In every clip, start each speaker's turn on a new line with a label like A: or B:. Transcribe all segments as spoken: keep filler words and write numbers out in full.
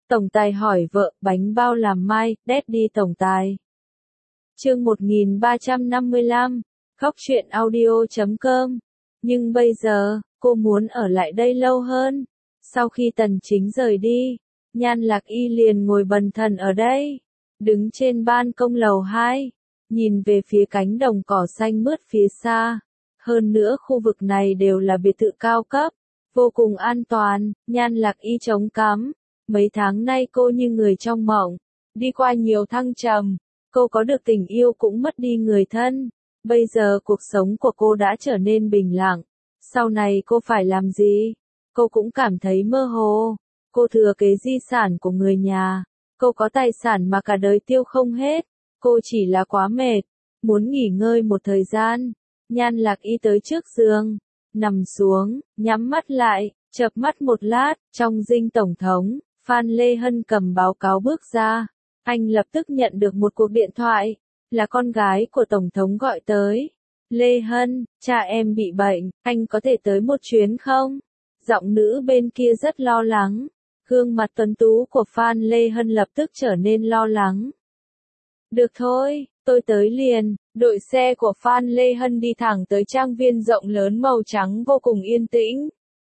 A: Tổng tài hỏi vợ, bánh bao làm mai, Daddy tổng tài. Chương một nghìn ba trăm năm mươi lăm, khóc chuyện audio chấm com. Nhưng bây giờ, cô muốn ở lại đây lâu hơn. Sau khi Tần Chính rời đi, Nhan Lạc Y liền ngồi bần thần ở đây, đứng trên ban công lầu hai, nhìn về phía cánh đồng cỏ xanh mướt phía xa. Hơn nữa khu vực này đều là biệt thự cao cấp, vô cùng an toàn. Nhan Lạc Y chống cằm. Mấy tháng nay cô như người trong mộng, đi qua nhiều thăng trầm, cô có được tình yêu cũng mất đi người thân. Bây giờ cuộc sống của cô đã trở nên bình lặng. Sau này cô phải làm gì? Cô cũng cảm thấy mơ hồ. Cô thừa kế di sản của người nhà. Cô có tài sản mà cả đời tiêu không hết. Cô chỉ là quá mệt, muốn nghỉ ngơi một thời gian. Nhan Lạc Y tới trước giường, nằm xuống, nhắm mắt lại, chợp mắt một lát. Trong dinh tổng thống, Phan Lê Hân cầm báo cáo bước ra. Anh lập tức nhận được một cuộc điện thoại, là con gái của tổng thống gọi tới. Lê Hân, cha em bị bệnh, anh có thể tới một chuyến không? Giọng nữ bên kia rất lo lắng. Gương mặt tuấn tú của Phan Lê Hân lập tức trở nên lo lắng. Được thôi, tôi tới liền. Đội xe của Phan Lê Hân đi thẳng tới trang viên rộng lớn màu trắng vô cùng yên tĩnh.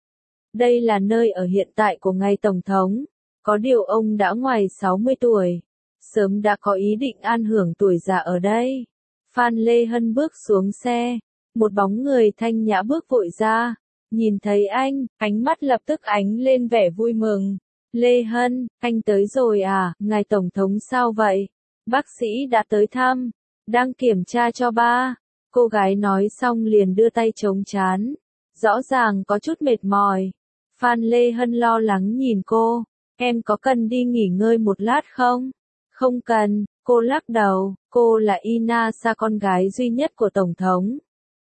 A: Đây là nơi ở hiện tại của ngài tổng thống. Có điều ông đã ngoài sáu mươi tuổi, sớm đã có ý định an hưởng tuổi già ở đây. Phan Lê Hân bước xuống xe, một bóng người thanh nhã bước vội ra, nhìn thấy anh, ánh mắt lập tức ánh lên vẻ vui mừng. Lê Hân, anh tới rồi à, ngài tổng thống sao vậy? Bác sĩ đã tới thăm, đang kiểm tra cho ba. Cô gái nói xong liền đưa tay chống trán, rõ ràng có chút mệt mỏi. Phan Lê Hân lo lắng nhìn cô. Em có cần đi nghỉ ngơi một lát không? Không cần, cô lắc đầu. Cô là Inasa, con gái duy nhất của Tổng thống.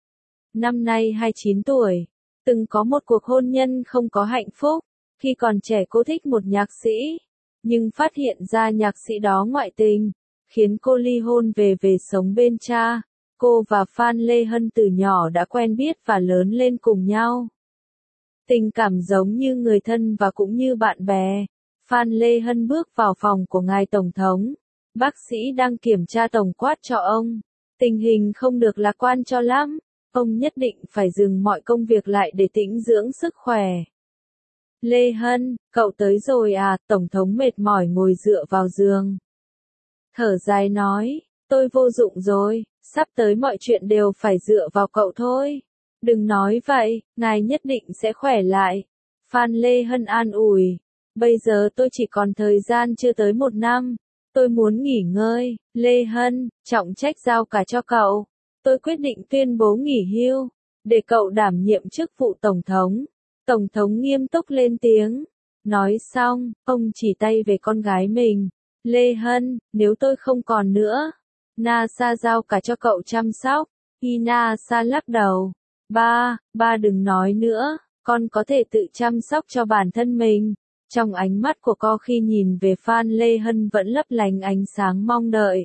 A: Năm nay hai mươi chín tuổi, từng có một cuộc hôn nhân không có hạnh phúc. Khi còn trẻ cô thích một nhạc sĩ, nhưng phát hiện ra nhạc sĩ đó ngoại tình, khiến cô ly hôn về về sống bên cha. Cô và Phan Lê Hân từ nhỏ đã quen biết và lớn lên cùng nhau. Tình cảm giống như người thân và cũng như bạn bè. Phan Lê Hân bước vào phòng của ngài tổng thống. Bác sĩ đang kiểm tra tổng quát cho ông. Tình hình không được lạc quan cho lắm. Ông nhất định phải dừng mọi công việc lại để tĩnh dưỡng sức khỏe. Lê Hân, cậu tới rồi à? Tổng thống mệt mỏi ngồi dựa vào giường. Thở dài nói, tôi vô dụng rồi, sắp tới mọi chuyện đều phải dựa vào cậu thôi. Đừng nói vậy, ngài nhất định sẽ khỏe lại. Phan Lê Hân an ủi. Bây giờ tôi chỉ còn thời gian chưa tới một năm. Tôi muốn nghỉ ngơi. Lê Hân, trọng trách giao cả cho cậu. Tôi quyết định tuyên bố nghỉ hưu, để cậu đảm nhiệm chức vụ tổng thống. Tổng thống nghiêm túc lên tiếng. Nói xong, ông chỉ tay về con gái mình. Lê Hân, nếu tôi không còn nữa, Nasa giao cả cho cậu chăm sóc. Inasa lắc đầu. Ba, ba đừng nói nữa, con có thể tự chăm sóc cho bản thân mình. Trong ánh mắt của cô khi nhìn về Phan Lê Hân vẫn lấp lánh ánh sáng mong đợi.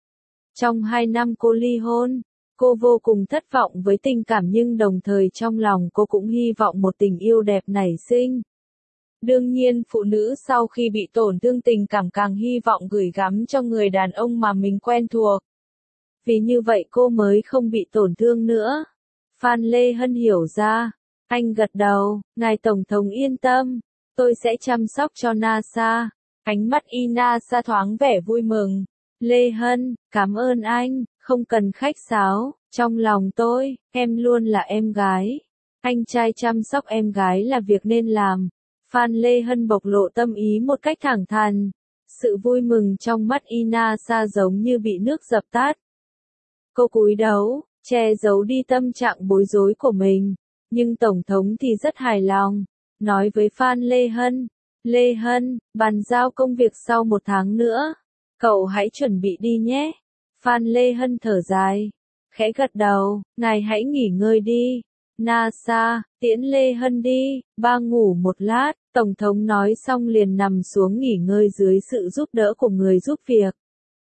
A: Trong hai năm cô ly hôn, cô vô cùng thất vọng với tình cảm nhưng đồng thời trong lòng cô cũng hy vọng một tình yêu đẹp nảy sinh. Đương nhiên phụ nữ sau khi bị tổn thương tình cảm càng hy vọng gửi gắm cho người đàn ông mà mình quen thuộc. Vì như vậy cô mới không bị tổn thương nữa. Phan Lê Hân hiểu ra. Anh gật đầu, ngài tổng thống yên tâm. Tôi sẽ chăm sóc cho Nasa. Ánh mắt Inasa thoáng vẻ vui mừng. Lê Hân, cảm ơn anh, không cần khách sáo. Trong lòng tôi, em luôn là em gái. Anh trai chăm sóc em gái là việc nên làm. Phan Lê Hân bộc lộ tâm ý một cách thẳng thắn. Sự vui mừng trong mắt Inasa giống như bị nước dập tắt. Cô cúi đầu, che giấu đi tâm trạng bối rối của mình. Nhưng Tổng thống thì rất hài lòng. Nói với Phan Lê Hân, Lê Hân, bàn giao công việc sau một tháng nữa. Cậu hãy chuẩn bị đi nhé. Phan Lê Hân thở dài, khẽ gật đầu, ngài hãy nghỉ ngơi đi. Nasa, tiễn Lê Hân đi, ba ngủ một lát. Tổng thống nói xong liền nằm xuống nghỉ ngơi dưới sự giúp đỡ của người giúp việc.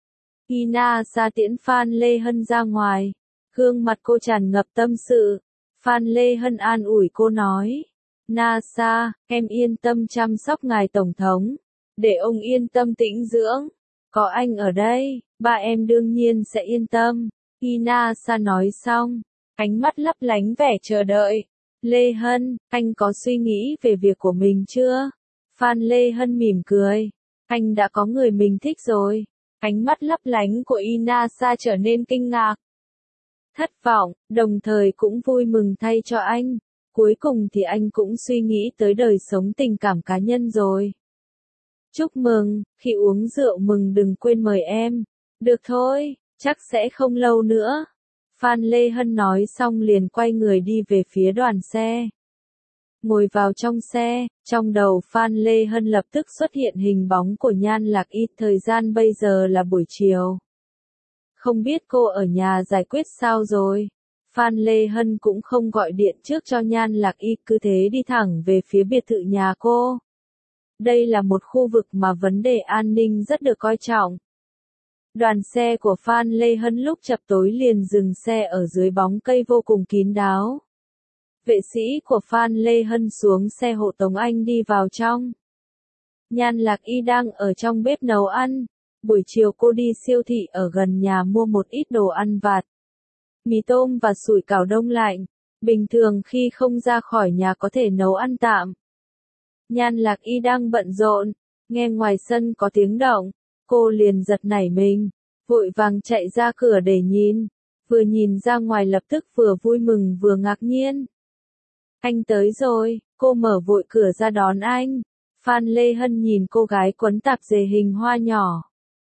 A: Inasa tiễn Phan Lê Hân ra ngoài. Gương mặt cô tràn ngập tâm sự. Phan Lê Hân an ủi cô nói. Nasa, em yên tâm chăm sóc ngài tổng thống. để ông yên tâm tĩnh dưỡng. Có anh ở đây, ba em đương nhiên sẽ yên tâm. Inasa nói xong, ánh mắt lấp lánh vẻ chờ đợi. Lê Hân, anh có suy nghĩ về việc của mình chưa? Phan Lê Hân mỉm cười. Anh đã có người mình thích rồi. Ánh mắt lấp lánh của Inasa trở nên kinh ngạc. Thất vọng, đồng thời cũng vui mừng thay cho anh. Cuối cùng thì anh cũng suy nghĩ tới đời sống tình cảm cá nhân rồi. Chúc mừng, khi uống rượu mừng đừng quên mời em. Được thôi, chắc sẽ không lâu nữa. Phan Lê Hân nói xong liền quay người đi về phía đoàn xe. Ngồi vào trong xe, trong đầu Phan Lê Hân lập tức xuất hiện hình bóng của Nhan Lạc Y. Thời gian bây giờ là buổi chiều. Không biết cô ở nhà giải quyết sao rồi. Phan Lê Hân cũng không gọi điện trước cho Nhan Lạc Y, cứ thế đi thẳng về phía biệt thự nhà cô. Đây là một khu vực mà vấn đề an ninh rất được coi trọng. Đoàn xe của Phan Lê Hân lúc chập tối liền dừng xe ở dưới bóng cây vô cùng kín đáo. Vệ sĩ của Phan Lê Hân xuống xe hộ tống anh đi vào trong. Nhan Lạc Y đang ở trong bếp nấu ăn. Buổi chiều cô đi siêu thị ở gần nhà mua một ít đồ ăn vặt. Mì tôm và sủi cảo đông lạnh. Bình thường khi không ra khỏi nhà có thể nấu ăn tạm. Nhan Lạc Y đang bận rộn. Nghe ngoài sân có tiếng động. Cô liền giật nảy mình. Vội vàng chạy ra cửa để nhìn. Vừa nhìn ra ngoài lập tức vừa vui mừng vừa ngạc nhiên. Anh tới rồi, cô mở vội cửa ra đón anh. Phan Lê Hân nhìn cô gái quấn tạp dề hình hoa nhỏ.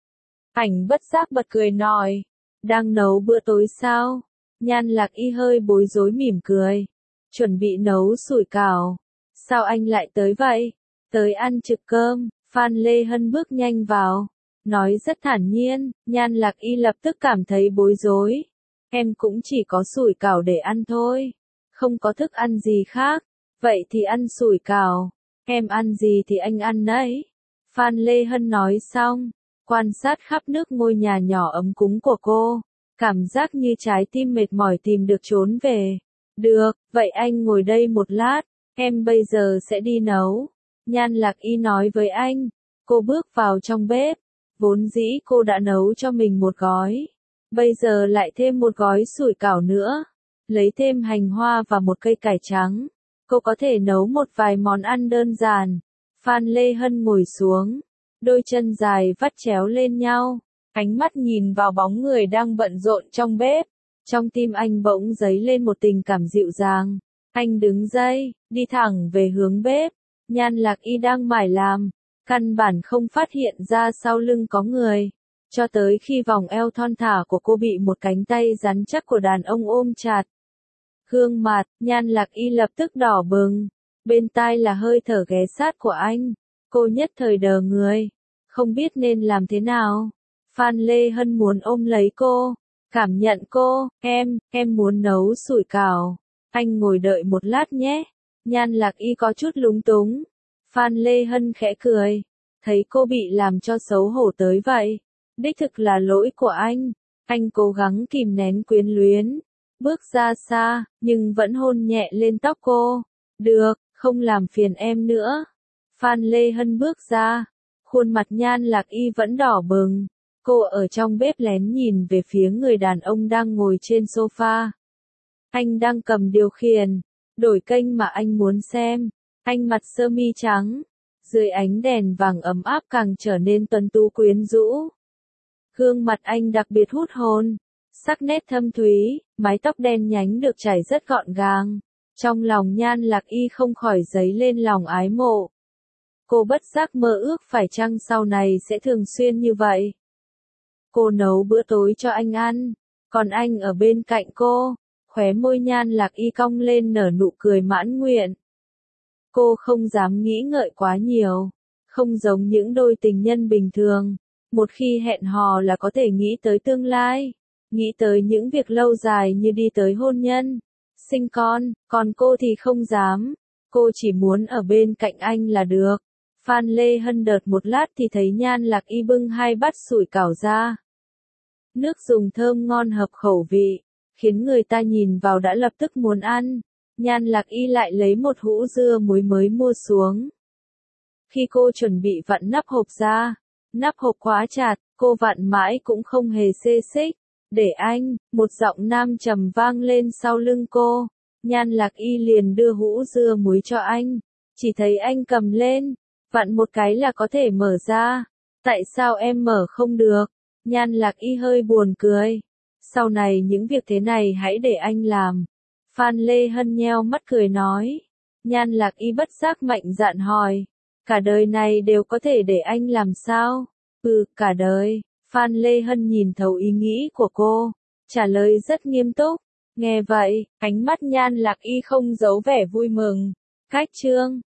A: Ảnh bất giác bật cười nói. Đang nấu bữa tối sao? Nhan Lạc Y hơi bối rối mỉm cười. Chuẩn bị nấu sủi cảo. Sao anh lại tới vậy? Tới ăn trực cơm. Phan Lê Hân bước nhanh vào. Nói rất thản nhiên. Nhan Lạc Y lập tức cảm thấy bối rối. Em cũng chỉ có sủi cảo để ăn thôi. Không có thức ăn gì khác. Vậy thì ăn sủi cảo. Em ăn gì thì anh ăn đấy. Phan Lê Hân nói xong. Quan sát khắp nước ngôi nhà nhỏ ấm cúng của cô. Cảm giác như trái tim mệt mỏi tìm được trốn về. Được, vậy anh ngồi đây một lát. Em bây giờ sẽ đi nấu. Nhan Lạc Y nói với anh. Cô bước vào trong bếp. Vốn dĩ cô đã nấu cho mình một gói. Bây giờ lại thêm một gói sủi cảo nữa. Lấy thêm hành hoa và một cây cải trắng. Cô có thể nấu một vài món ăn đơn giản. Phan Lê Hân ngồi xuống. Đôi chân dài vắt chéo lên nhau. Ánh mắt nhìn vào bóng người đang bận rộn trong bếp. Trong tim anh bỗng dấy lên một tình cảm dịu dàng. Anh đứng dậy, đi thẳng về hướng bếp. Nhan Lạc Y đang mải làm. Căn bản không phát hiện ra sau lưng có người. Cho tới khi vòng eo thon thả của cô bị một cánh tay rắn chắc của đàn ông ôm chặt. Gương mặt, Nhan Lạc Y lập tức đỏ bừng. Bên tai là hơi thở ghé sát của anh. Cô nhất thời đờ người. Không biết nên làm thế nào. Phan Lê Hân muốn ôm lấy cô. Cảm nhận cô, em, em muốn nấu sủi cảo. Anh ngồi đợi một lát nhé. Nhan Lạc Y có chút lúng túng. Phan Lê Hân khẽ cười. Thấy cô bị làm cho xấu hổ tới vậy. Đích thực là lỗi của anh. Anh cố gắng kìm nén quyến luyến. Bước ra xa, nhưng vẫn hôn nhẹ lên tóc cô. Được, không làm phiền em nữa. Phan Lê Hân bước ra. Khuôn mặt Nhan Lạc Y vẫn đỏ bừng. Cô ở trong bếp lén nhìn về phía người đàn ông đang ngồi trên sofa. Anh đang cầm điều khiển. Đổi kênh mà anh muốn xem. Anh mặc sơ mi trắng. Dưới ánh đèn vàng ấm áp càng trở nên tuấn tú quyến rũ. Gương mặt anh đặc biệt hút hồn. Sắc nét thâm thúy, mái tóc đen nhánh được chải rất gọn gàng. Trong lòng Nhan Lạc Y không khỏi dấy lên lòng ái mộ. Cô bất giác mơ ước phải chăng sau này sẽ thường xuyên như vậy. Cô nấu bữa tối cho anh ăn, còn anh ở bên cạnh cô. Khóe môi Nhan Lạc Y cong lên nở nụ cười mãn nguyện. Cô không dám nghĩ ngợi quá nhiều. Không giống những đôi tình nhân bình thường. Một khi hẹn hò là có thể nghĩ tới tương lai. Nghĩ tới những việc lâu dài như đi tới hôn nhân, sinh con, còn cô thì không dám. Cô chỉ muốn ở bên cạnh anh là được. Phan Lê Hân đợt một lát thì thấy Nhan Lạc Y bưng hai bát sủi cảo ra. Nước dùng thơm ngon hợp khẩu vị, khiến người ta nhìn vào đã lập tức muốn ăn. Nhan Lạc Y lại lấy một hũ dưa muối mới mua xuống. Khi cô chuẩn bị vặn nắp hộp ra, nắp hộp quá chặt, cô vặn mãi cũng không hề xê xích. Để anh, một giọng nam trầm vang lên sau lưng cô. Nhan Lạc Y liền đưa hũ dưa muối cho anh. Chỉ thấy anh cầm lên, vặn một cái là có thể mở ra. Tại sao em mở không được? Nhan Lạc Y hơi buồn cười. Sau này những việc thế này hãy để anh làm. Phan Lê Hân nheo mắt cười nói. Nhan Lạc Y bất giác mạnh dạn hỏi. Cả đời này đều có thể để anh làm sao? Ừ, cả đời. Phan Lê Hân nhìn thấu ý nghĩ của cô, trả lời rất nghiêm túc. Nghe vậy, ánh mắt Nhan Lạc Y không giấu vẻ vui mừng. Cách chương